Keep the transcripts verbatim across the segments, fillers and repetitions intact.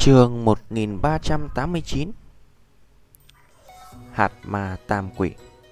Chương một nghìn ba trăm tám mươi chín. Hạt ma tam quỷ.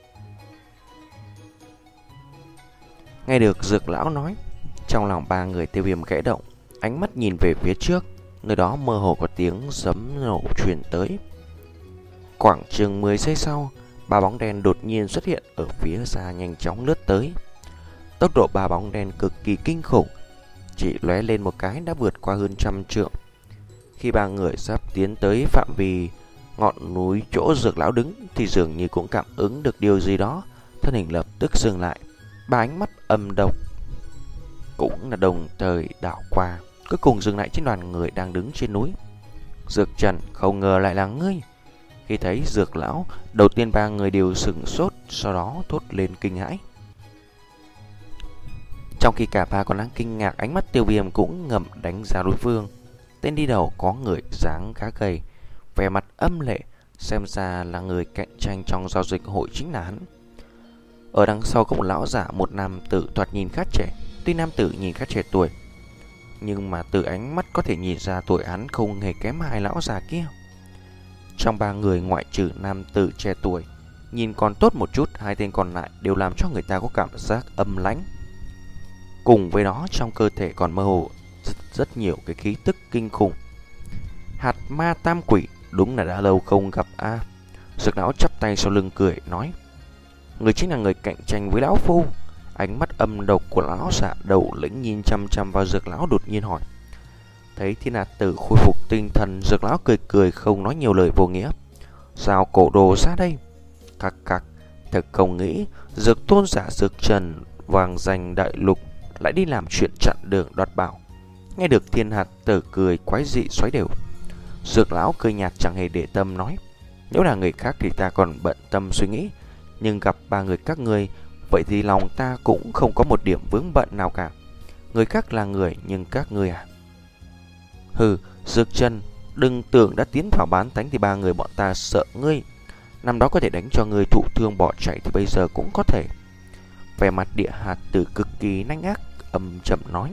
Nghe được Dược lão nói, trong lòng ba người Tiêu Viêm khẽ động, ánh mắt nhìn về phía trước, nơi đó mơ hồ có tiếng sấm nổ truyền tới. Khoảng chừng mười giây sau, ba bóng đen đột nhiên xuất hiện ở phía xa, nhanh chóng lướt tới. Tốc độ ba bóng đen cực kỳ kinh khủng, chỉ lóe lên một cái đã vượt qua hơn trăm trượng. Khi ba người sắp tiến tới phạm vi ngọn núi chỗ Dược lão đứng thì dường như cũng cảm ứng được điều gì đó, thân hình lập tức dừng lại. Ba ánh mắt âm độc cũng là đồng thời đảo qua, cuối cùng dừng lại trên đoàn người đang đứng trên núi. Dược Trần, không ngờ lại là ngươi. Khi thấy Dược lão, đầu tiên ba người đều sửng sốt, sau đó thốt lên kinh hãi. Trong khi cả ba còn đang kinh ngạc, ánh mắt Tiêu Viêm cũng ngầm đánh giá đối phương. Tên đi đầu có người dáng khá gầy, vẻ mặt âm lệ, xem ra là người cạnh tranh trong giao dịch hội chính là hắn. Ở đằng sau có một lão giả, một nam tử thoạt nhìn khá trẻ. Tuy nam tử nhìn khá trẻ tuổi, nhưng mà từ ánh mắt có thể nhìn ra tuổi hắn không hề kém hai lão già kia. Trong ba người ngoại trừ nam tử trẻ tuổi nhìn còn tốt một chút, hai tên còn lại đều làm cho người ta có cảm giác âm lãnh. Cùng với đó trong cơ thể còn mơ hồ rất, rất nhiều cái khí tức kinh khủng. Hạt ma tam quỷ, đúng là đã lâu không gặp a. À. Dược lão chắp tay sau lưng cười nói: người chính là người cạnh tranh với lão phu. Ánh mắt âm độc của lão giả đầu lĩnh nhìn chăm chăm vào Dược lão, đột nhiên hỏi. Thấy Thiên Hạt Tử khôi phục tinh thần, Dược lão cười cười không nói nhiều lời vô nghĩa. Giao cổ đồ ra đây. Cặc cặc, thật không nghĩ Dược tôn giả Dược Trần vàng danh đại lục lại đi làm chuyện chặn đường đoạt bảo. Nghe được Thiên Hạt Tử cười quái dị xoáy đều, Dược lão cười nhạt chẳng hề để tâm nói: nếu là người khác thì ta còn bận tâm suy nghĩ, nhưng gặp ba người các ngươi, vậy thì lòng ta cũng không có một điểm vướng bận nào cả. Người khác là người, nhưng các ngươi à? Hừ, Dược Trần, đừng tưởng đã tiến vào bán tánh thì ba người bọn ta sợ ngươi. Năm đó có thể đánh cho ngươi thụ thương bỏ chạy thì bây giờ cũng có thể. Vẻ mặt Địa Hạt Tử cực kỳ nanh ác, âm trầm nói: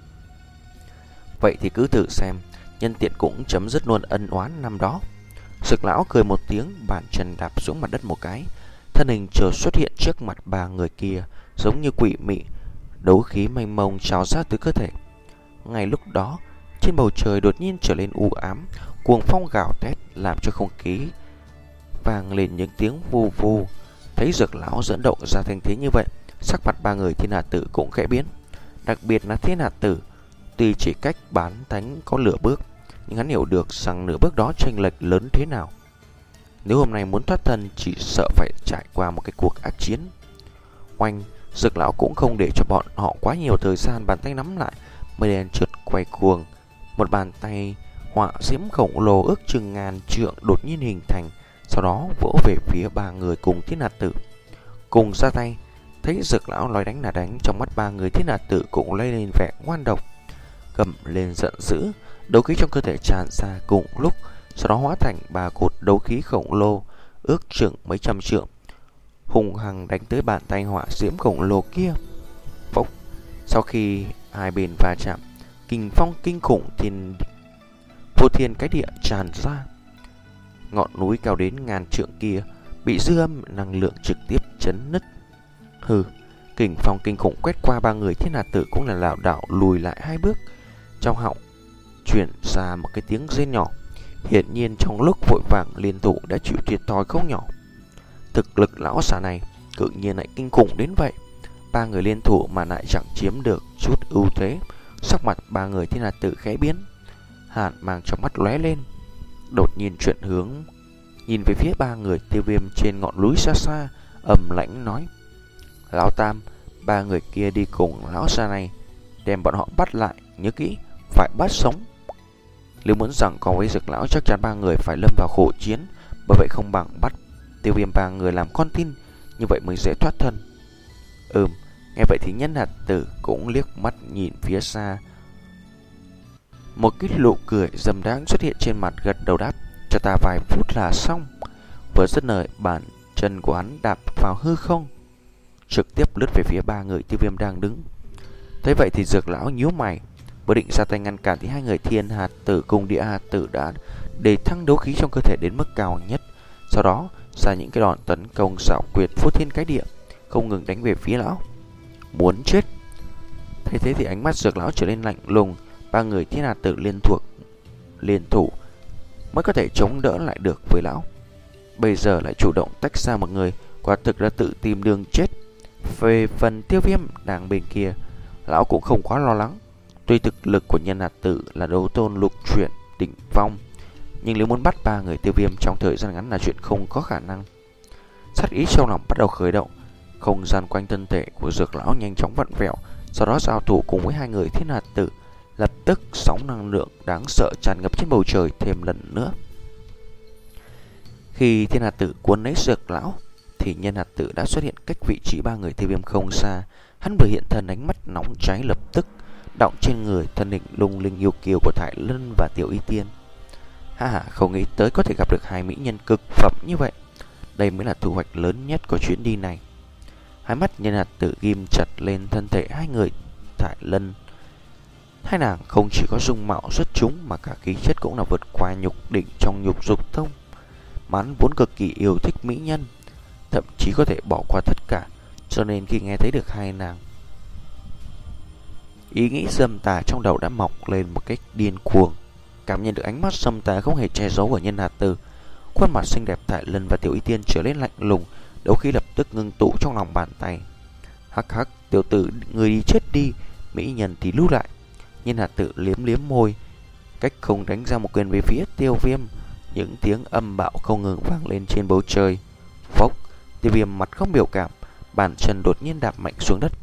vậy thì cứ thử xem, nhân tiện cũng chấm dứt luôn ân oán năm đó. Dược lão cười một tiếng, bàn chân đạp xuống mặt đất một cái, thân hình chợt xuất hiện trước mặt ba người kia, giống như quỷ mị, đấu khí mênh mông trào ra từ cơ thể. Ngay lúc đó, trên bầu trời đột nhiên trở lên u ám, cuồng phong gào thét làm cho không khí vang lên những tiếng vù vù. Thấy Dược lão dẫn động ra thành thế như vậy, sắc mặt ba người Thiên Hạt Tử cũng khẽ biến. Đặc biệt là Thiên Hạt Tử, tuy chỉ cách bán thánh có nửa bước, nhưng hắn hiểu được rằng nửa bước đó chênh lệch lớn thế nào. Nếu hôm nay muốn thoát thân, chỉ sợ phải trải qua một cái cuộc ác chiến. Oanh, Dược lão cũng không để cho bọn họ quá nhiều thời gian, bàn tay nắm lại, mây đen trượt quay cuồng. Một bàn tay họa diễm khổng lồ ước chừng ngàn trượng đột nhiên hình thành, sau đó vỗ về phía ba người cùng Thiên Hạt Tử. Cùng ra tay, thấy Dược lão nói đánh là đánh, trong mắt ba người Thiên Hạt Tử cũng lấy lên vẻ ngoan độc, gầm lên giận dữ, đấu khí trong cơ thể tràn ra cùng lúc, sau đó hóa thành ba cột đấu khí khổng lồ ước chừng mấy trăm trượng, hùng hăng đánh tới bàn tay hỏa diễm khổng lồ kia. Phốc! Sau khi hai bên va chạm, kình phong kinh khủng thiên vô thiên cái địa tràn ra. Ngọn núi cao đến ngàn trượng kia bị dư âm năng lượng trực tiếp chấn nứt. Hừ, kình phong kinh khủng quét qua ba người Thiên Hạt Tử cũng là lảo đảo lùi lại hai bước. Trong họng truyền ra một cái tiếng rên nhỏ. Hiển nhiên trong lúc vội vàng liên thủ đã chịu thiệt thòi không nhỏ. Thực lực lão già này tự nhiên lại kinh khủng đến vậy. Ba người liên thủ mà lại chẳng chiếm được chút ưu thế. Sắc mặt ba người Thiên Hạt Tử khẽ biến, hàn mang trong mắt lóe lên, đột nhiên chuyển hướng nhìn về phía ba người Tiêu Viêm trên ngọn núi xa xa, ầm lãnh nói: lão Tam, ba người kia đi cùng lão già này, đem bọn họ bắt lại, nhớ kỹ, phải bắt sống. Nếu muốn rằng có với Dược lão, chắc chắn ba người phải lâm vào khổ chiến, bởi vậy không bằng bắt Tiêu Viêm ba người làm con tin, như vậy mới dễ thoát thân. Ừm, nghe vậy thì Nhân Hạt Tử cũng liếc mắt nhìn phía xa. Một cái nụ cười dâm đáng xuất hiện trên mặt, gật đầu đáp: cho ta vài phút là xong. Vừa dứt lời, bàn chân của hắn đạp vào hư không, trực tiếp lướt về phía ba người Tiêu Viêm đang đứng. Thế vậy thì Dược lão nhíu mày, Vừa định ra tay ngăn cản thì hai người Thiên Hạt Tử cùng Địa Hạt Tử đã để thăng đấu khí trong cơ thể đến mức cao nhất. Sau đó ra những cái đòn tấn công xảo quyệt phô thiên cái địa, không ngừng đánh về phía lão. Muốn chết. Thay thế thì ánh mắt Dược lão trở nên lạnh lùng. Ba người Thiên Hạt Tử liên thuộc liên thủ mới có thể chống đỡ lại được với lão. Bây giờ lại chủ động tách ra một người, quả thực là tự tìm đường chết. Về phần Tiêu Viêm đang bên kia, lão cũng không quá lo lắng. Tuy thực lực của Nhân Hạt Tử là đấu tôn lục chuyển đỉnh phong, nhưng nếu muốn bắt ba người Tiêu Viêm trong thời gian ngắn là chuyện không có khả năng. Sát ý trong lòng bắt đầu khởi động, không gian quanh thân thể của Dược lão nhanh chóng vặn vẹo, sau đó giao thủ cùng với hai người Thiên Hạt Tử. Lập tức sóng năng lượng đáng sợ tràn ngập trên bầu trời thêm lần nữa. Khi Thiên Hạt Tử cuốn lấy Dược lão thì Nhân Hạt Tử đã xuất hiện cách vị trí ba người Tiêu Viêm không xa. Hắn vừa hiện thân, ánh mắt nóng cháy lập tức đọng trên người thân hình lung linh yêu kiều của Thải Lân và Tiểu Y Tiên. Ha ha, không nghĩ tới có thể gặp được hai mỹ nhân cực phẩm như vậy. Đây mới là thu hoạch lớn nhất của chuyến đi này. Hai mắt Nhân Hạt Tử ghim chặt lên thân thể hai người Thải Lân. Hai nàng không chỉ có dung mạo xuất chúng mà cả khí chất cũng là vượt qua nhục đỉnh trong nhục dục tông. Mán vốn cực kỳ yêu thích mỹ nhân, thậm chí có thể bỏ qua tất cả, cho nên khi nghe thấy được hai nàng, ý nghĩ dâm tà trong đầu đã mọc lên một cách điên cuồng. Cảm nhận được ánh mắt dâm tà không hề che giấu của Nhân Hạt Tử, khuôn mặt xinh đẹp Thải Lân và Tiểu Y Tiên trở nên lạnh lùng, đấu khí lập tức ngưng tụ trong lòng bàn tay. Hắc hắc, tiểu tử, người đi chết đi, mỹ nhân thì lưu lại. Nhân Hạt Tử liếm liếm môi, cách không đánh ra một quyền về phía Tiêu Viêm. Những tiếng âm bạo không ngừng vang lên trên bầu trời. Phốc, Tiêu Viêm mặt không biểu cảm, bàn chân đột nhiên đạp mạnh xuống đất.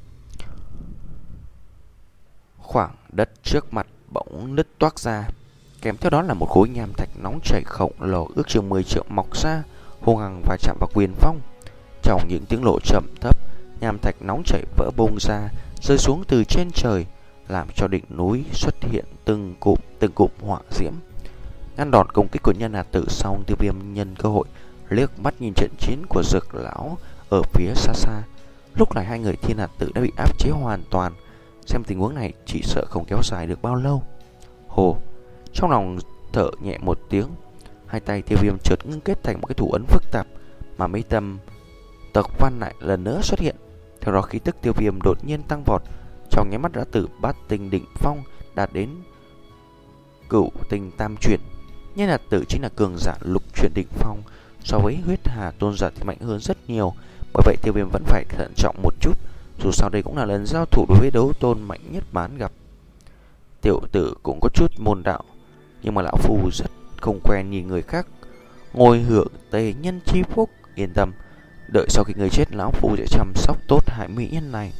Khoảng đất trước mặt bỗng nứt toác ra, kèm theo đó là một khối nham thạch nóng chảy khổng lồ ước chừng mười trượng mọc ra, hung hăng và chạm vào quyền phong. Trong những tiếng lộ trầm thấp, nham thạch nóng chảy vỡ bung ra, rơi xuống từ trên trời, làm cho đỉnh núi xuất hiện từng cụm từng cụm hỏa diễm. Ngăn đòn công kích của Nhân Hạt Tử xong, Tiêu Viêm nhân cơ hội liếc mắt nhìn trận chiến của Dược lão ở phía xa xa. Lúc này hai người Thiên Hạt Tử đã bị áp chế hoàn toàn. Xem tình huống này chỉ sợ không kéo dài được bao lâu. Hồ, trong lòng thở nhẹ một tiếng, hai tay Tiêu Viêm chợt ngưng kết thành một cái thủ ấn phức tạp, mà mấy tâm tộc văn lại lần nữa xuất hiện. Theo đó khí tức Tiêu Viêm đột nhiên tăng vọt, trong nháy mắt đã từ bát tinh đỉnh phong đạt đến cửu tinh tam chuyển. Nhân Hạt Tử chính là cường giả lục chuyển đỉnh phong, so với huyết hà tôn giả thì mạnh hơn rất nhiều. Bởi vậy Tiêu Viêm vẫn phải thận trọng một chút, dù sao đây cũng là lần giao thủ đối với đấu tôn mạnh nhất bán gặp. Tiểu tử cũng có chút môn đạo, nhưng mà lão phu rất không quen nhìn người khác ngồi hưởng tề nhân chi phúc. Yên tâm, đợi sau khi người chết, lão phu sẽ chăm sóc tốt hai mỹ nhân này.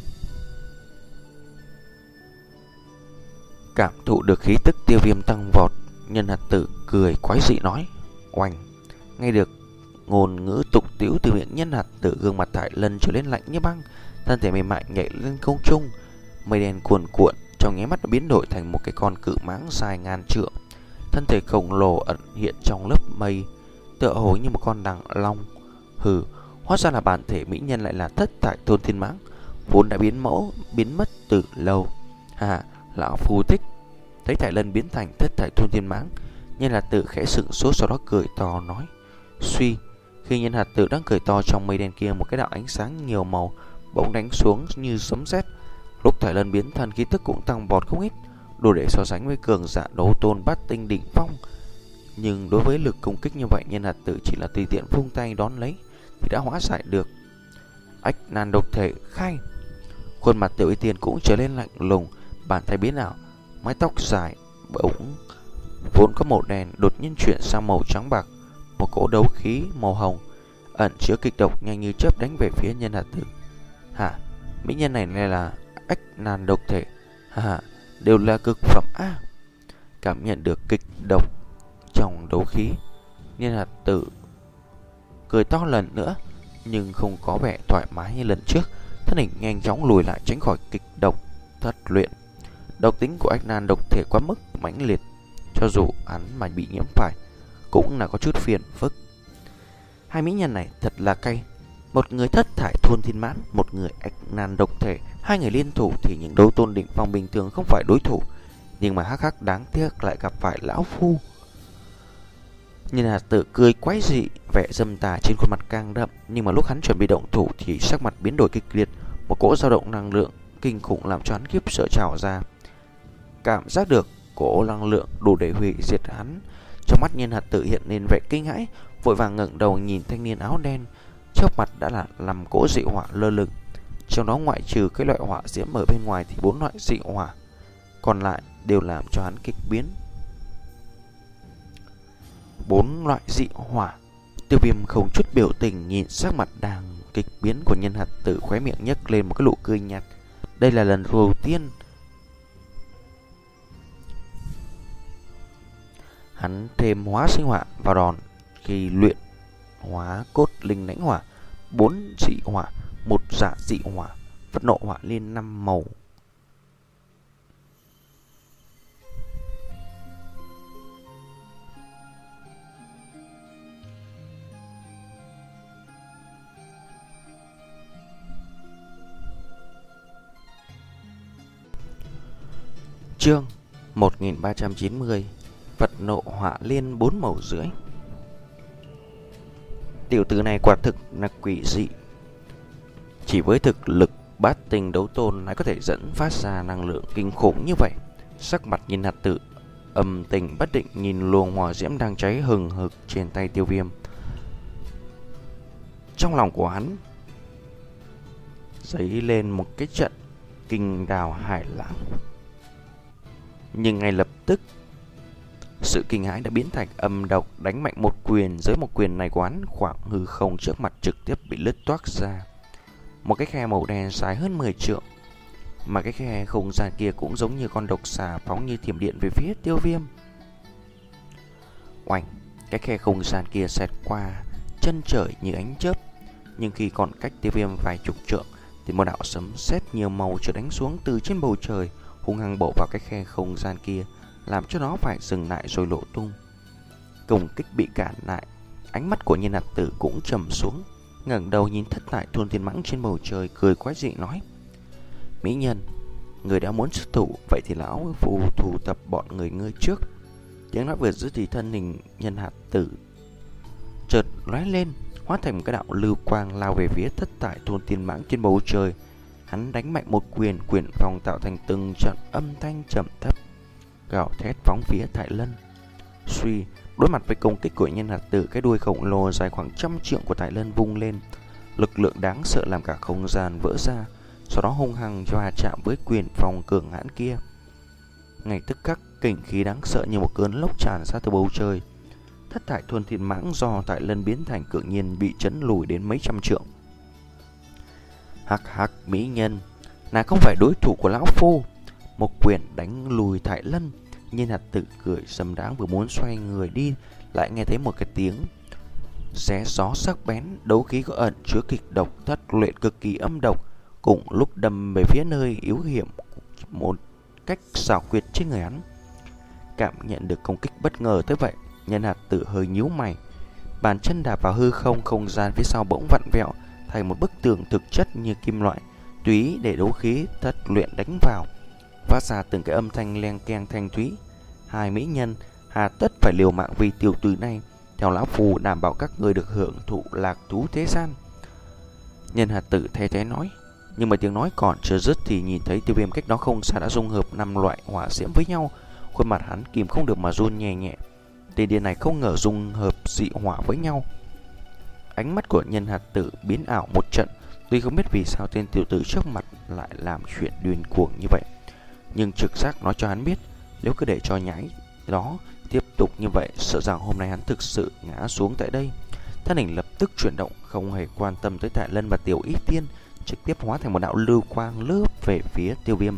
Cảm thụ được khí tức Tiêu Viêm tăng vọt, Nhân Hạt Tử cười quái dị nói: oanh. Nghe được ngôn ngữ tục tĩu từ miệng Nhân Hạt Tử, gương mặt Thải Lân trở lên lạnh như băng, thân thể mềm mại nhảy lên không trung. Mây đen cuồn cuộn trong nháy mắt đã biến đổi thành một cái con cự mãng dài ngàn trượng. Thân thể khổng lồ ẩn hiện trong lớp mây, tựa hồ như một con đằng long. Hừ, hóa ra là bản thể mỹ nhân lại là Thất Thải Thôn Thiên Mãng, vốn đã biến mẫu biến mất từ lâu. Hà, lão phu thích. Thấy Thải Lân biến thành Thất Thải Thôn Thiên Mãng, Nhân Hạt Tử khẽ sững sốt, sau đó cười to nói: suy. Khi Nhân Hạt Tử đang cười to, trong mây đen kia một cái đạo ánh sáng nhiều màu bỗng đánh xuống như sấm sét. Lúc Thải Lân biến thân, khí tức cũng tăng vọt không ít, đủ để so sánh với cường giả đấu tôn bát tinh đỉnh phong. Nhưng đối với lực công kích như vậy, Nhân Hạt Tử chỉ là tùy tiện vung tay đón lấy thì đã hóa giải được. Ách nan độc thể khai. Khuôn mặt Tiểu Y Tiên cũng trở lên lạnh lùng, bàn tay biến ảo, mái tóc dài bỗng vốn có màu đen đột nhiên chuyển sang màu trắng bạc. Một cỗ đấu khí màu hồng ẩn chứa kịch độc nhanh như chớp đánh về phía Nhân Hạt Tử. Hả, mỹ nhân này này là ách nan độc thể? Hả, đều là cực phẩm a. À, cảm nhận được kịch độc trong đấu khí, Nhân Hạt Tử cười to lần nữa, nhưng không có vẻ thoải mái như lần trước. Thân hình nhanh chóng lùi lại tránh khỏi kịch độc thất luyện. Độc tính của ách nan độc thể quá mức mãnh liệt, cho dù hắn mà bị nhiễm phải cũng là có chút phiền phức. Hai mỹ nhân này thật là cay, một người Thất Thải Thôn Thiên Mãn, một người ách nan độc thể. Hai người liên thủ thì những đấu tôn đỉnh phong bình thường không phải đối thủ, Nhưng mà hắc hắc đáng tiếc lại gặp phải lão phu. Nhân hạt tử cười quái dị, vẻ dâm tà trên khuôn mặt càng đậm. Nhưng mà lúc hắn chuẩn bị động thủ thì sắc mặt biến đổi kịch liệt. Một cỗ dao động năng lượng kinh khủng làm cho hắn khiếp sợ trào ra. Cảm giác được cỗ năng lượng đủ để hủy diệt hắn. Trong mắt nhân hạt tử hiện lên vẻ kinh hãi, vội vàng ngẩng đầu nhìn thanh niên áo đen. Trước mặt đã là làm cỗ dị hỏa lơ lửng. Trong đó ngoại trừ cái loại hỏa diễm ở bên ngoài thì bốn loại dị hỏa còn lại đều làm cho hắn kịch biến. Bốn loại dị hỏa. Tiêu Viêm không chút biểu tình nhìn sắc mặt đang kịch biến của nhân hạt tử, khóe miệng nhếch lên một cái nụ cười nhạt. Đây là lần đầu tiên hắn thêm hóa sinh hỏa vào đòn khi luyện hóa cốt linh lãnh hỏa. Bốn dị hỏa, một dạ dị hỏa, phẫn nộ hỏa liên năm màu. Chương một nghìn ba trăm chín mươi. Phật nộ hỏa liên bốn màu rưỡi. Tiểu tử này quả thực là quỷ dị. Chỉ với thực lực bát tinh đấu tôn lại có thể dẫn phát ra năng lượng kinh khủng như vậy. Sắc mặt nhìn hạt tử âm tình bất định nhìn luồng hỏa diễm đang cháy hừng hực trên tay Tiêu Viêm. Trong lòng của hắn dấy lên một cái trận kinh đào hải lãng. Nhưng ngay lập tức sự kinh hãi đã biến thành âm độc, đánh mạnh một quyền. Dưới một quyền này của hắn, khoảng hư không trước mặt trực tiếp bị lứt toác ra một cái khe màu đen dài hơn mười trượng. Mà cái khe không gian kia cũng giống như con độc xà phóng như thiểm điện về phía Tiêu Viêm. Oanh, cái khe không gian kia xẹt qua chân trời như ánh chớp. Nhưng khi còn cách Tiêu Viêm vài chục trượng thì một đạo sấm sét nhiều màu chợt đánh xuống từ trên bầu trời, hung hăng bổ vào cái khe không gian kia, làm cho nó phải dừng lại rồi lộ tung. Công kích bị cản lại, ánh mắt của nhân hạt tử cũng trầm xuống, ngẩng đầu nhìn thất tại thôn thiên mãng trên bầu trời, cười quái dị nói: Mỹ nhân, người đã muốn xuất thủ, vậy thì lão phù thủ tập bọn người ngươi trước. Tiếng nói vừa dứt thì thân hình nhân hạt tử chợt lóe lên, hóa thành một cái đạo lưu quang lao về phía thất tại thôn thiên mãng trên bầu trời. Hắn đánh mạnh một quyền, quyền phòng tạo thành từng trận âm thanh trầm thấp, gào thét phóng phía Thái Lân. Suy, đối mặt với công kích của nhân hạt tử, cái đuôi khổng lồ dài khoảng trăm trượng của Thái Lân vung lên, lực lượng đáng sợ làm cả không gian vỡ ra, sau đó hung hăng va chạm với quyền phòng cường hãn kia. Ngay tức khắc, kình khí đáng sợ như một cơn lốc tràn ra từ bầu trời. Thất thải thuần thiên mãng do Thái Lân biến thành cự nhiên bị chấn lùi đến mấy trăm trượng. Hắc hắc mỹ nhân, nàng không phải đối thủ của lão phu. Một quyền đánh lùi Thái Lân. Nhân hạt tử cười sầm đáng, vừa muốn xoay người đi, lại nghe thấy một cái tiếng xé gió sắc bén, đấu khí có ẩn chứa kịch độc, thất luyện cực kỳ âm độc, cùng lúc đâm về phía nơi yếu hiểm một cách xảo quyệt trên người hắn. Cảm nhận được công kích bất ngờ tới vậy, nhân hạt tử hơi nhíu mày, bàn chân đạp vào hư không, không gian phía sau bỗng vặn vẹo thành một bức tường thực chất như kim loại, tùy để đấu khí thất luyện đánh vào, phát ra từng cái âm thanh leng keng thanh thúy. Hai mỹ nhân hà tất phải liều mạng vì tiểu tử này, theo lão phù đảm bảo các người được hưởng thụ lạc thú thế gian. Nhân hạt tử thay thế nói. Nhưng mà tiếng nói còn chưa dứt thì nhìn thấy Tiêu Viêm cách đó không xa đã dung hợp năm loại hỏa diễm với nhau. Khuôn mặt hắn kìm không được mà run nhẹ nhẹ. Tên điên này không ngờ dung hợp dị hỏa với nhau. Ánh mắt của nhân hạt tử biến ảo một trận. Tuy không biết vì sao tên tiểu tử trước mặt lại làm chuyện điên cuồng như vậy, nhưng trực giác nói cho hắn biết, nếu cứ để cho nhái đó tiếp tục như vậy, sợ rằng hôm nay hắn thực sự ngã xuống tại đây. Thân hình lập tức chuyển động, không hề quan tâm tới Thái Lân và Tiểu Y Tiên, trực tiếp hóa thành một đạo lưu quang lướt về phía Tiêu Viêm.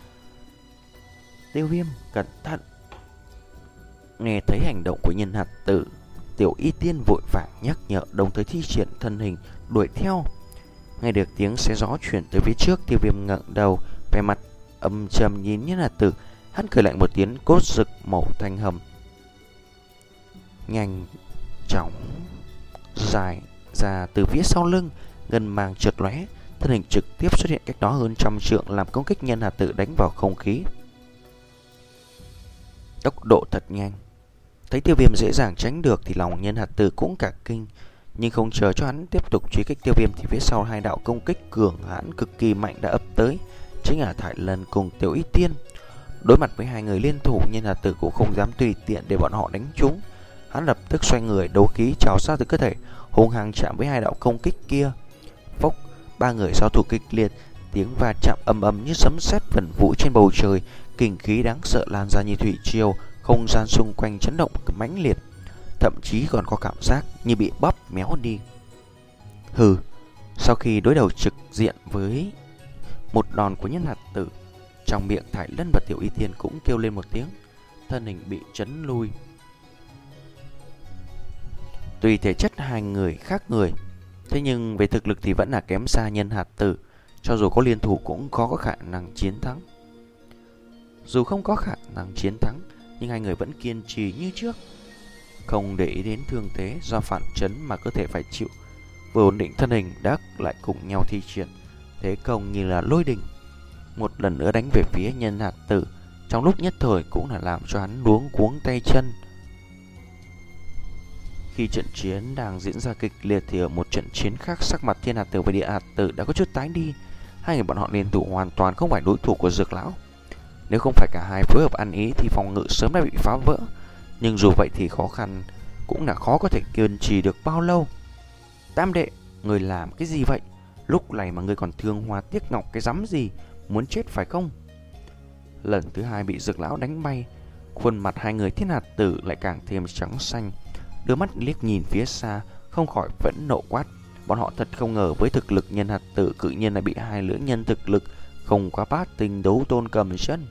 Tiêu Viêm, cẩn thận! Nghe thấy hành động của nhân hạt tử, Tiểu Y Tiên vội vàng nhắc nhở, đồng thời thi triển thân hình đuổi theo. Nghe được tiếng xé gió chuyển tới phía trước, Tiêu Viêm ngẩng đầu, vẻ mặt âm trầm nhìn nhân hạt tử. Hắn cười lạnh một tiếng, cốt rực màu thanh hầm nhanh chóng dài ra từ phía sau lưng, ngân mang chợt lóe, thân hình trực tiếp xuất hiện cách đó hơn trăm trượng, làm công kích nhân hạt tử đánh vào không khí. tốc độ thật nhanh. Thấy Tiêu Viêm dễ dàng tránh được thì lòng Nhân Hạt Tử cũng cả kinh, nhưng không chờ cho hắn tiếp tục truy kích Tiêu Viêm thì phía sau hai đạo công kích cường hãn cực kỳ mạnh đã ập tới, chính là Thải Lân cùng Tiểu Y Tiên. Đối mặt với hai người liên thủ, Nhân Hạt Tử cũng không dám tùy tiện để bọn họ đánh trúng. Hắn lập tức xoay người, đấu khí trào ra từ cơ thể, hung hăng chạm với hai đạo công kích kia. Phốc, ba người giao thủ kịch liệt, tiếng va chạm ầm ầm như sấm sét vẩn vũ trên bầu trời, kình khí đáng sợ lan ra như thủy triều, không gian xung quanh chấn động mãnh liệt, thậm chí còn có cảm giác như bị bóp méo đi. Hừ, sau khi đối đầu trực diện với một đòn của Nhân Hạt Tử, trong miệng Thải Lân và Tiểu Y Tiên cũng kêu lên một tiếng, thân hình bị chấn lui. Tuy thể chất hai người khác người, thế nhưng về thực lực thì vẫn là kém xa Nhân Hạt Tử, cho dù có liên thủ cũng khó có khả năng chiến thắng. Dù không có khả năng chiến thắng, nhưng hai người vẫn kiên trì như trước, không để ý đến thương thế do phản chấn mà cơ thể phải chịu. Vừa ổn định thân hình, đã lại cùng nhau thi triển thế công như là lôi đình, một lần nữa đánh về phía Nhân Hạt Tử, trong lúc nhất thời cũng là làm cho hắn luống cuống tay chân. Khi trận chiến đang diễn ra kịch liệt thì ở một trận chiến khác, sắc mặt Thiên Hạt Tử và Địa Hạt Tử đã có chút tái đi. Hai người bọn họ liên thủ hoàn toàn không phải đối thủ của Dược Lão. Nếu không phải cả hai phối hợp ăn ý thì phòng ngự sớm đã bị phá vỡ. Nhưng dù vậy thì khó khăn cũng là khó có thể kiên trì được bao lâu. Tam đệ, người làm cái gì vậy? Lúc này mà người còn thương hoa tiếc ngọc cái rắm gì? Muốn chết phải không? Lần thứ hai bị Dược Lão đánh bay, khuôn mặt hai người Thiên Hạt Tử lại càng thêm trắng xanh, đưa mắt liếc nhìn phía xa, không khỏi vẫn nộ quát. Bọn họ thật không ngờ với thực lực Nhân Hạt Tử cự nhiên lại bị hai lưỡng nhân thực lực không quá bát tình đấu tôn cầm chân.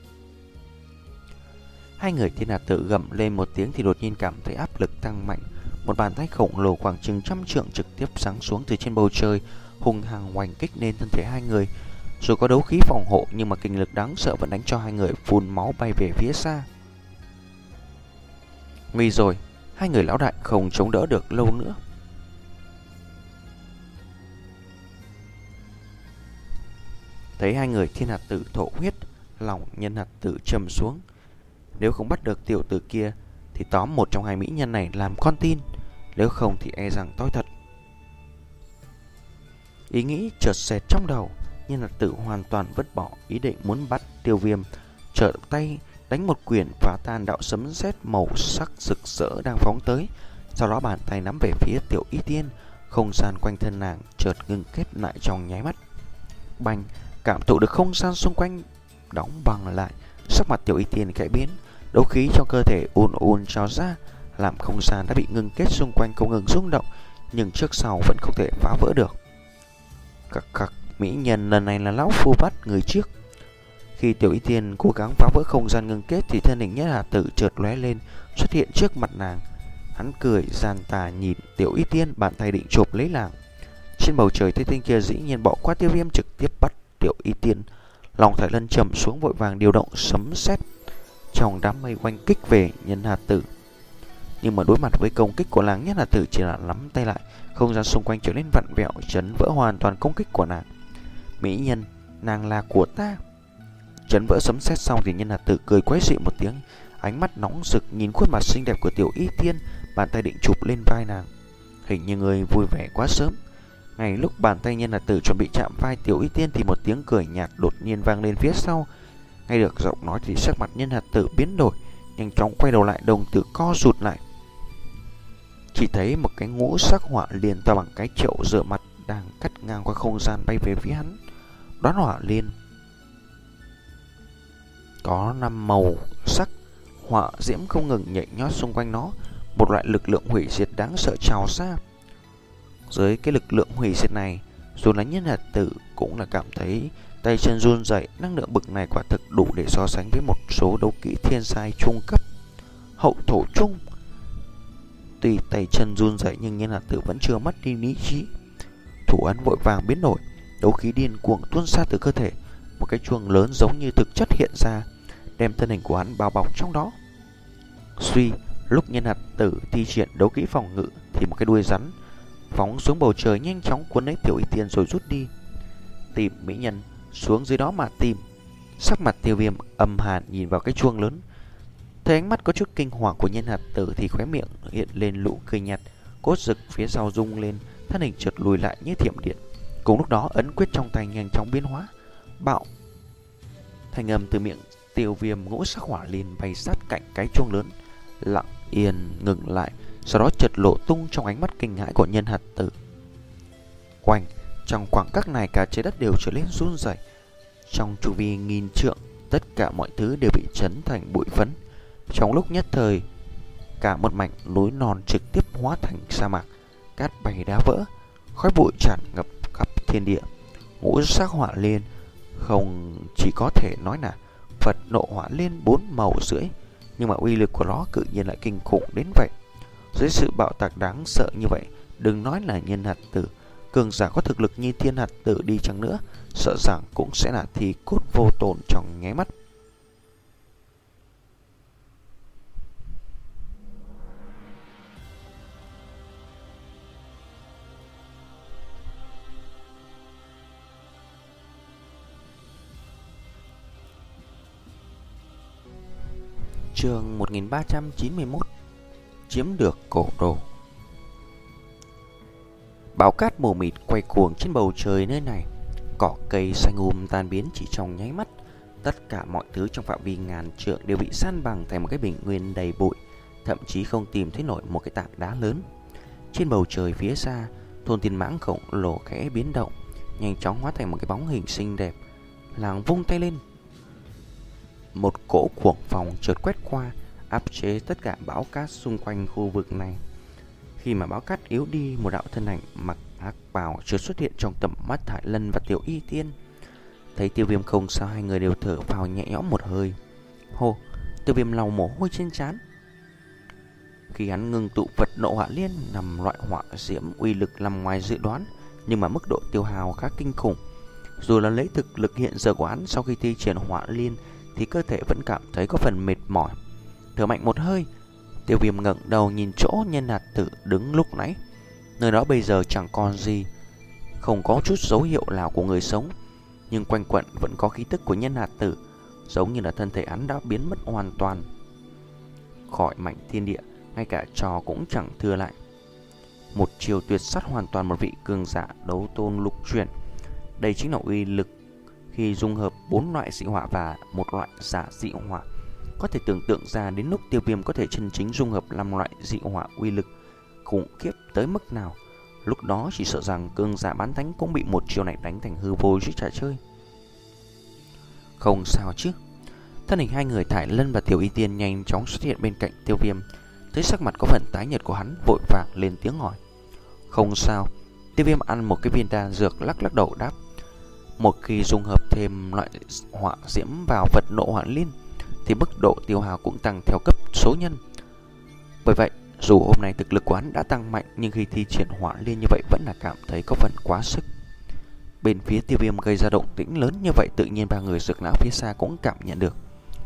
Hai người Thiên Hạt Tử gầm lên một tiếng thì đột nhiên cảm thấy áp lực tăng mạnh. Một bàn tay khổng lồ khoảng chừng trăm trượng trực tiếp giáng xuống từ trên bầu trời, hung hăng oanh kích lên thân thể hai người. Dù có đấu khí phòng hộ nhưng mà kinh lực đáng sợ vẫn đánh cho hai người phun máu bay về phía xa. Nguy rồi, hai người lão đại không chống đỡ được lâu nữa. Thấy hai người Thiên Hạt Tử thổ huyết, lòng Nhân Hạt Tử trầm xuống. Nếu không bắt được tiểu tử kia thì tóm một trong hai mỹ nhân này làm con tin, nếu không thì e rằng tối thật. Ý nghĩ chợt xẹt trong đầu, Nhân Hạt Tử hoàn toàn vứt bỏ ý định muốn bắt Tiêu Viêm, trở tay đánh một quyền phá tan đạo sấm sét màu sắc rực rỡ đang phóng tới. Sau đó bàn tay nắm về phía Tiểu Y Tiên, không gian quanh thân nàng chợt ngưng kết lại trong nháy mắt. Bành, cảm thụ được không gian xung quanh đóng băng lại, sắc mặt Tiểu Y Tiên khẽ biến, đấu khí trong cơ thể ùn ùn trào ra, làm không gian đã bị ngưng kết xung quanh không ngừng rung động, nhưng trước sau vẫn không thể phá vỡ được. Khắc khắc, mỹ nhân lần này là lão phu bắt người trước. Khi Tiểu Y Tiên cố gắng phá vỡ không gian ngưng kết thì thân hình Nhất Hạt Tử chợt lóe lên, xuất hiện trước mặt nàng. Hắn cười gian tà nhìn Tiểu Y Tiên, bàn tay định chộp lấy nàng. Trên bầu trời Tây Tinh kia dĩ nhiên bỏ qua Tiêu Viêm, trực tiếp bắt Tiểu Y Tiên. Lòng Thải Lân trầm xuống, vội vàng điều động sấm sét trong đám mây oanh kích về Nhân Hạt Tử. Nhưng mà đối mặt với công kích của nàng, Nhất Hạt Tử chỉ là nắm tay lại, không gian xung quanh trở nên vặn vẹo, chấn vỡ hoàn toàn công kích của nàng. Mỹ nhân, nàng là của ta. Chấn vỡ sấm sét xong thì Nhân Hạt Tử cười quái dị một tiếng, ánh mắt nóng rực nhìn khuôn mặt xinh đẹp của Tiểu Y Tiên, bàn tay định chụp lên vai nàng. Hình như người vui vẻ quá sớm. Ngay lúc bàn tay Nhân Hạt Tử chuẩn bị chạm vai Tiểu Y Tiên thì một tiếng cười nhạt đột nhiên vang lên phía sau. Ngay được giọng nói thì sắc mặt Nhân Hạt Tử biến đổi, nhanh chóng quay đầu lại, đồng tử co rụt lại. Chỉ thấy một cái ngũ sắc hỏa liên to bằng cái chậu rửa mặt đang cắt ngang qua không gian bay về phía hắn. Đoán hỏa liên có năm màu sắc, hỏa diễm không ngừng nhảy nhót xung quanh nó, một loại lực lượng hủy diệt đáng sợ trào ra. Dưới cái lực lượng hủy diệt này, dù là Nhân Hạt Tử cũng là cảm thấy tay chân run rẩy. Năng lượng bực này quả thực đủ để so sánh với một số đấu kỹ thiên giai trung cấp, hậu thổ trung. Tuy tay chân run rẩy nhưng Nhân Hạt Tử vẫn chưa mất đi lý trí. Thủ ấn vội vàng biến đổi, đấu khí điên cuồng tuôn ra từ cơ thể, một cái chuông lớn giống như thực chất hiện ra, đem thân hình của hắn bao bọc trong đó. Suy, lúc Nhân Hạt Tử thi triển đấu kỹ phòng ngự thì một cái đuôi rắn phóng xuống bầu trời, nhanh chóng cuốn lấy Tiểu Y Tiên rồi rút đi. Tìm mỹ nhân, xuống dưới đó mà tìm. Sắc mặt Tiêu Viêm âm hàn nhìn vào cái chuông lớn, Thấy ánh mắt có chút kinh hoàng của Nhân Hạt Tử thì khóe miệng hiện lên nụ cười nhạt, cốt rực phía sau rung lên, thân hình chợt lùi lại như thiểm điện. Cùng lúc đó ấn quyết trong tay nhanh chóng biến hóa, bạo thanh âm từ miệng Tiêu Viêm ngũ sắc hỏa liên bay sát cạnh cái chuông lớn, lặng yên ngừng lại, sau đó chợt lộ tung trong ánh mắt kinh hãi của Nhân Hạt Tử. Quanh trong khoảng cách này cả trái đất đều trở nên run rẩy, trong chu vi nghìn trượng tất cả mọi thứ đều bị chấn thành bụi phấn. Trong lúc nhất thời, cả một mảnh núi non trực tiếp hóa thành sa mạc, cát bay đá vỡ, khói bụi tràn ngập khắp thiên địa. Ngũ sắc hỏa liên không chỉ có thể nói là Phật nộ hỏa liên bốn màu rưỡi, nhưng mà uy lực của nó tự nhiên lại kinh khủng đến vậy. Dưới sự bạo tạc đáng sợ như vậy, đừng nói là Nhân Hạt Tử, cường giả có thực lực như Thiên Hạt Tử đi chăng nữa, sợ rằng cũng sẽ là thi cốt vô tổn trong nháy mắt. Chương một nghìn ba trăm chín mươi mốt. Chiếm được cổ đồ. Bão cát mù mịt quay cuồng trên bầu trời nơi này, cỏ cây xanh um tan biến chỉ trong nháy mắt. Tất cả mọi thứ trong phạm vi ngàn trượng đều bị san bằng thành một cái bình nguyên đầy bụi, thậm chí không tìm thấy nổi một cái tảng đá lớn. Trên bầu trời phía xa, thôn Tiên Mãng khổng lồ khẽ biến động, nhanh chóng hóa thành một cái bóng hình xinh đẹp. Làng vung tay lên, một cỗ cuồng phong chợt quét qua, áp chế tất cả bão cát xung quanh khu vực này. Khi mà bão cát yếu đi, một đạo thân ảnh mặc hắc bào chợt xuất hiện trong tầm mắt Thải Lân và Tiểu Y Tiên. Thấy Tiêu Viêm không sao, hai người đều thở phào nhẹ nhõm một hơi. Hô, Tiêu Viêm lau mồ hôi trên trán. Khi hắn ngừng tụ Phật nộ hỏa liên, nằm loại hỏa diễm uy lực nằm ngoài dự đoán, nhưng mà mức độ tiêu hao khá kinh khủng. Dù là lấy thực lực hiện giờ của hắn, sau khi thi triển hỏa liên thì cơ thể vẫn cảm thấy có phần mệt mỏi. Thở mạnh một hơi, Tiêu Viêm ngẩng đầu nhìn chỗ Nhân Hạt Tử đứng lúc nãy. Nơi đó bây giờ chẳng còn gì, không có chút dấu hiệu nào của người sống, nhưng quanh quẩn vẫn có khí tức của Nhân Hạt Tử, giống như là thân thể hắn đã biến mất hoàn toàn khỏi mảnh thiên địa, ngay cả trò cũng chẳng thừa lại. Một chiều tuyệt sát hoàn toàn một vị cường giả đấu tôn lục chuyển. Đây chính là uy lực khi dung hợp bốn loại dị hỏa và một loại giả dị hỏa. Có thể tưởng tượng ra đến lúc Tiêu Viêm có thể chân chính dung hợp năm loại dị hỏa, uy lực khủng khiếp tới mức nào. Lúc đó chỉ sợ rằng cường giả bán thánh cũng bị một chiều này đánh thành hư vô dưới trò chơi. Không sao chứ. Thân hình hai người Thải Lân và Tiểu Y Tiên nhanh chóng xuất hiện bên cạnh Tiêu Viêm. Thấy sắc mặt có phần tái nhợt của hắn, vội vàng lên tiếng hỏi. Không sao. Tiêu Viêm ăn một cái viên đan dược, lắc lắc đầu đáp. Một khi dung hợp thêm loại hỏa diễm vào Phật nộ hỏa liên thì mức độ tiêu hao cũng tăng theo cấp số nhân. Bởi vậy, dù hôm nay thực lực của hắn đã tăng mạnh, nhưng khi thi triển hỏa liên như vậy vẫn là cảm thấy có phần quá sức. Bên phía Tiêu Viêm gây ra động tĩnh lớn như vậy, tự nhiên ba người Dược Lão phía xa cũng cảm nhận được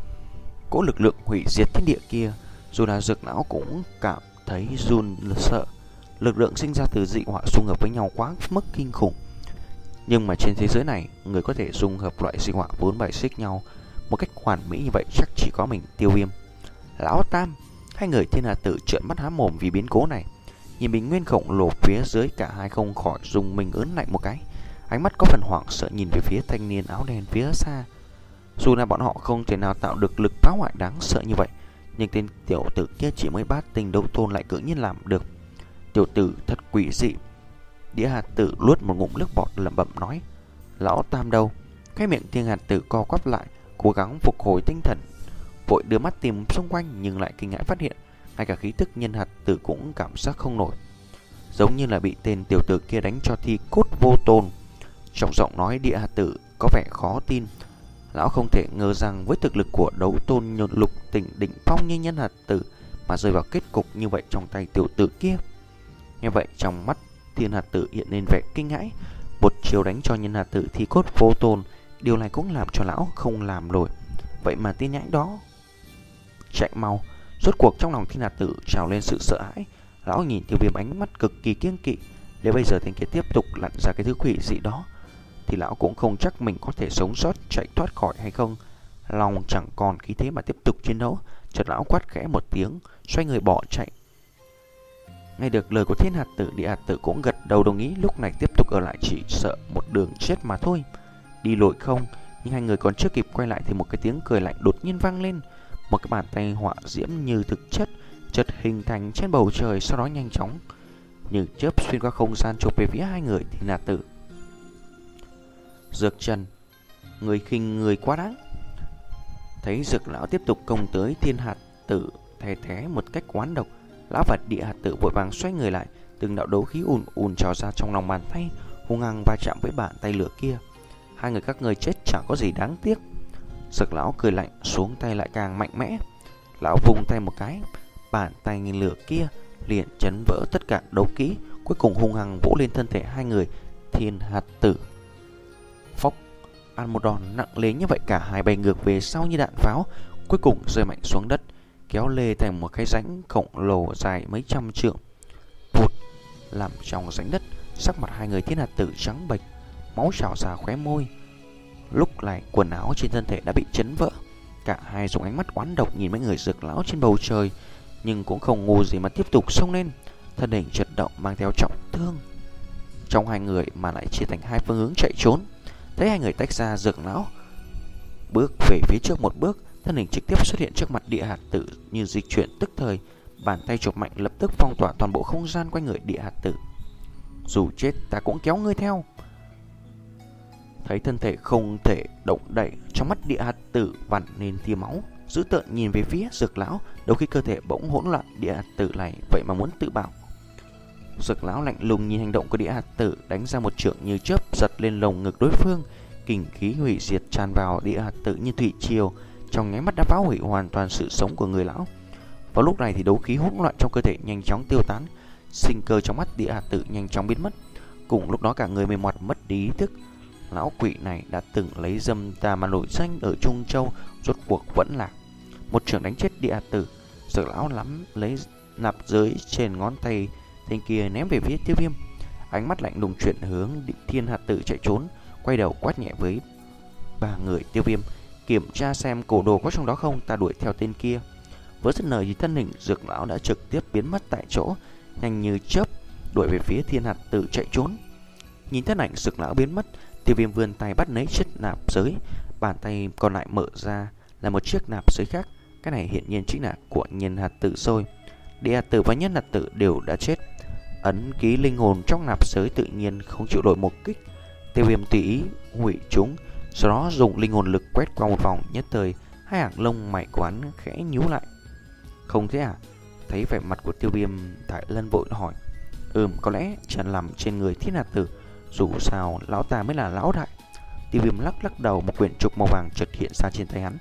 cỗ lực lượng hủy diệt thiên địa kia. Dù là Dược Lão cũng cảm thấy run sợ. Lực lượng sinh ra từ dị hỏa xung hợp với nhau quá mức kinh khủng. Nhưng mà trên thế giới này, người có thể dung hợp loại dị hỏa vốn bài xích nhau một cách hoàn mỹ như vậy chắc chỉ có mình Tiêu Viêm. Lão Tam, hai người Thiên Hà Tử trợn mắt há mồm vì biến cố này. Nhìn bình nguyên khổng lồ phía dưới, cả hai không khỏi dùng mình ớn lạnh một cái. Ánh mắt có phần hoảng sợ nhìn về phía thanh niên áo đen phía xa. Dù là bọn họ không thể nào tạo được lực phá hoại đáng sợ như vậy, nhưng tên tiểu tử kia chỉ mới bát tinh đấu tôn lại cưỡng nhiên làm được. Tiểu tử thật quỷ dị. Đĩa Hạt Tử luốt một ngụm nước bọt lẩm bẩm nói. Lão Tam đâu? Cái miệng Thiên Hạt Tử co quắp lại, cố gắng phục hồi tinh thần, vội đưa mắt tìm xung quanh, nhưng lại kinh hãi phát hiện ngay cả khí tức Nhân Hạt Tử cũng cảm giác không nổi, giống như là bị tên tiểu tử kia đánh cho thi cốt vô tồn. Trong giọng nói Địa Hạt Tử có vẻ khó tin. Lão không thể ngờ rằng với thực lực của đấu tôn lục tỉnh đỉnh phong như Nhân Hạt Tử mà rơi vào kết cục như vậy trong tay tiểu tử kia. Như vậy trong mắt Thiên Hạt Tử hiện lên vẻ kinh hãi. Một chiều đánh cho Nhân Hạt Tử thi cốt vô tồn, điều này cũng làm cho lão không làm nổi. Vậy mà tin nhãn đó chạy mau. Rốt cuộc trong lòng Thiên Hạt Tử trào lên sự sợ hãi. Lão nhìn Tiêu Viêm ánh mắt cực kỳ kiêng kỵ. Nếu bây giờ tên kia tiếp tục lặn ra cái thứ quỷ dị đó thì lão cũng không chắc mình có thể sống sót chạy thoát khỏi hay không. Lòng chẳng còn khí thế mà tiếp tục chiến đấu. Chợt lão quát khẽ một tiếng, xoay người bỏ chạy. Nghe được lời của Thiên Hạt Tử, Địa Hạt Tử cũng gật đầu đồng ý. Lúc này tiếp tục ở lại chỉ sợ một đường chết mà thôi. Đi lội không, nhưng hai người còn chưa kịp quay lại thì một cái tiếng cười lạnh đột nhiên vang lên. Một cái bàn tay họa diễm như thực chất chợt hình thành trên bầu trời, sau đó nhanh chóng như chớp xuyên qua không gian chụp về phía hai người Thiên Hạt Tử. Dược Trần, người khinh người quá đáng. Thấy Dược lão tiếp tục công tới, Thiên Hạt Tử thè thé một cách oán độc. Lão và Địa Hạt Tử vội vàng xoay người lại, từng đạo đấu khí ùn ùn trào ra trong lòng bàn tay, hung hăng va chạm với bàn tay lửa kia. Hai người các ngươi chết chẳng có gì đáng tiếc. Dược lão cười lạnh, xuống tay lại càng mạnh mẽ. Lão vùng tay một cái, bàn tay nghìn lửa kia liền chấn vỡ tất cả đấu khí, cuối cùng hung hăng vỗ lên thân thể hai người Thiên Hạt Tử. Phốc, ăn một đòn nặng nề như vậy, cả hai bay ngược về sau như đạn pháo, cuối cùng rơi mạnh xuống đất, kéo lê thành một cái rãnh khổng lồ dài mấy trăm trượng. Vụt, làm trong rãnh đất, sắc mặt hai người Thiên Hạt Tử trắng bệch, máu trào ra khóe môi. Lúc này quần áo trên thân thể đã bị chấn vỡ. Cả hai dùng ánh mắt oán độc nhìn mấy người Dược lão trên bầu trời, nhưng cũng không ngu gì mà tiếp tục xông lên. Thân hình chật động mang theo trọng thương. Trong hai người mà lại chia thành hai phương hướng chạy trốn. Thấy hai người tách ra, Dược lão bước về phía trước một bước, thân hình trực tiếp xuất hiện trước mặt Địa Hạt Tử như dịch chuyển tức thời. Bàn tay chụp mạnh lập tức phong tỏa toàn bộ không gian quanh người Địa Hạt Tử. Dù chết ta cũng kéo ngươi theo. Thấy thân thể không thể động đậy, trong mắt Địa Hạt Tử vằn lên tia máu, dữ tợn nhìn về phía Dược lão. Đầu khi cơ thể bỗng hỗn loạn, Địa Hạt Tử này vậy mà muốn tự bạo. Dược lão lạnh lùng nhìn hành động của Địa Hạt Tử, đánh ra một trượng như chớp giật lên lồng ngực đối phương. Kình khí hủy diệt tràn vào Địa Hạt Tử như thủy triều, trong nháy mắt đã phá hủy hoàn toàn sự sống của người lão. Vào lúc này thì đấu khí hỗn loạn trong cơ thể nhanh chóng tiêu tán, sinh cơ trong mắt Địa Hạt Tử nhanh chóng biến mất. Cùng lúc đó cả người mềm mọt mất đi ý thức. Lão quỷ này đã từng lấy dâm tà mà nổi danh ở Trung Châu, rốt cuộc vẫn lạc. Một trường đánh chết Địa Hạt Tử. Dược lão lắm lấy nạp giới trên ngón tay tên kia ném về phía Tiêu Viêm. Ánh mắt lạnh lùng chuyển hướng Thiên Hạt Tử chạy trốn, quay đầu quát nhẹ với ba người Tiêu Viêm: kiểm tra xem cổ đồ có trong đó không, ta đuổi theo tên kia. Với dứt lời thì thân hình Dược lão đã trực tiếp biến mất tại chỗ, nhanh như chớp đuổi về phía Thiên Hạt Tử chạy trốn. Nhìn thân ảnh Dược lão biến mất, Tiêu Viêm vươn tay bắt lấy chiếc nạp giới, bàn tay còn lại mở ra là một chiếc nạp giới khác. Cái này hiện nhiên chính là của Nhân Hạt Tử rồi. Địa Hạt Tử và Nhân Hạt Tử đều đã chết. Ấn ký linh hồn trong nạp giới tự nhiên không chịu nổi một kích. Tiêu Viêm tùy ý hủy chúng, sau đó dùng linh hồn lực quét qua một vòng, nhất thời hai hàng lông mày của hắn khẽ nhíu lại. Không thế à? Thấy vẻ mặt của Tiêu Viêm, Thải Lân vội hỏi: Ừm, có lẽ chẳng làm trên người Thiên Hạt Tử, dù sao lão ta mới là lão đại. Tiêu Viêm lắc lắc đầu, một quyển trục màu vàng chợt hiện ra trên tay hắn.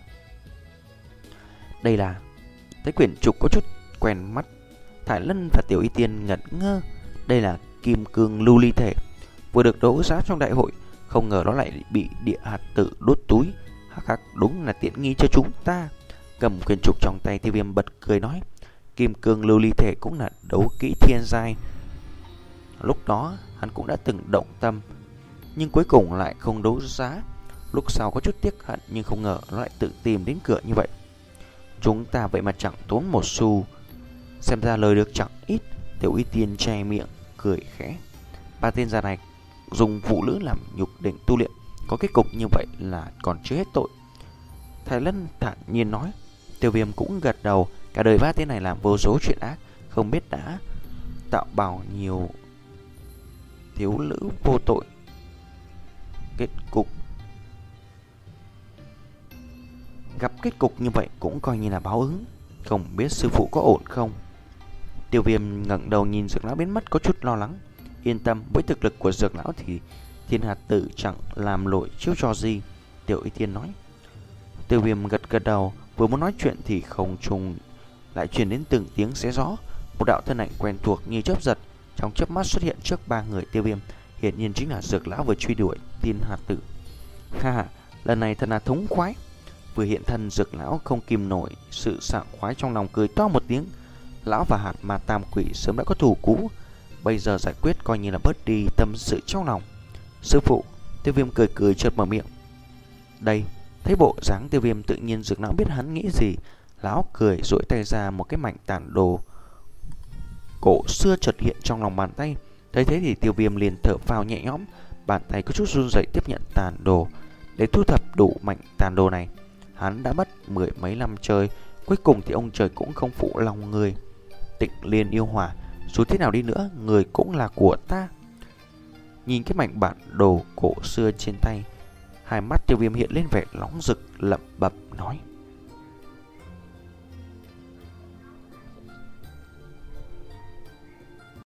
Đây là... Thấy quyển trục có chút quen mắt, Thải Lân và Tiểu Y Tiên ngẩn ngơ. Đây là kim cương lưu ly thể, vừa được đấu giá trong đại hội, không ngờ nó lại bị Địa Hạt Tử đốt túi. Hắc hắc, đúng là tiện nghi cho chúng ta. Cầm quyển trục trong tay, Tiêu Viêm bật cười nói: kim cương lưu ly thể cũng là đấu kỹ thiên giai. Lúc đó hắn cũng đã từng động tâm, nhưng cuối cùng lại không đấu giá. Lúc sau có chút tiếc hận, nhưng không ngờ nó lại tự tìm đến cửa như vậy. Chúng ta vậy mà chẳng tốn một xu. Xem ra lời được chẳng ít. Tiểu Y Tiên che miệng cười khẽ. Ba tên già này dùng phụ nữ làm nhục định tu luyện, có kết cục như vậy là còn chưa hết tội. Thái Lân thản nhiên nói. Tiêu Viêm cũng gật đầu. Cả đời ba tên này làm vô số chuyện ác, không biết đã tạo bao nhiêu thiếu nữ vô tội. Kết cục gặp kết cục như vậy cũng coi như là báo ứng. Không biết sư phụ có ổn không? Tiêu Viêm ngẩng đầu nhìn Dược lão biến mất, có chút lo lắng. Yên tâm, với thực lực của Dược lão thì Thiên Hạt Tử chẳng làm lỗi chiêu trò gì, Tiểu Y Tiên nói. Tiêu Viêm gật gật đầu, vừa muốn nói chuyện thì không trùng lại truyền đến từng tiếng xé gió. Một đạo thân ảnh quen thuộc như chớp giật trong chớp mắt xuất hiện trước ba người Tiêu Viêm, hiển nhiên chính là Dược lão vừa truy đuổi Thiên Hạt Tử. Ha ha, lần này thật là thống khoái. Vừa hiện thân, Dược lão không kìm nổi sự sảng khoái trong lòng, cười to một tiếng. Lão và Hạt Ma Tam Quỷ sớm đã có thù cũ, bây giờ giải quyết coi như là bớt đi tâm sự trong lòng. Sư phụ, Tiêu Viêm cười cười chợt mở miệng. Đây, thấy bộ dáng Tiêu Viêm tự nhiên, Dược lão biết hắn nghĩ gì, Lão cười duỗi tay ra, một cái mảnh tản đồ cổ xưa chợt hiện trong lòng bàn tay. Thấy thế thì Tiêu Viêm liền thở phào nhẹ nhõm, bàn tay có chút run rẩy tiếp nhận tàn đồ. Để thu thập đủ mảnh tàn đồ này, hắn đã mất mười mấy năm trời, cuối cùng thì ông trời cũng không phụ lòng người. Tịnh Liên yêu hỏa, dù thế nào đi nữa, người cũng là của ta. Nhìn cái mảnh bản đồ cổ xưa trên tay, hai mắt Tiêu Viêm hiện lên vẻ nóng rực, lẩm bẩm nói: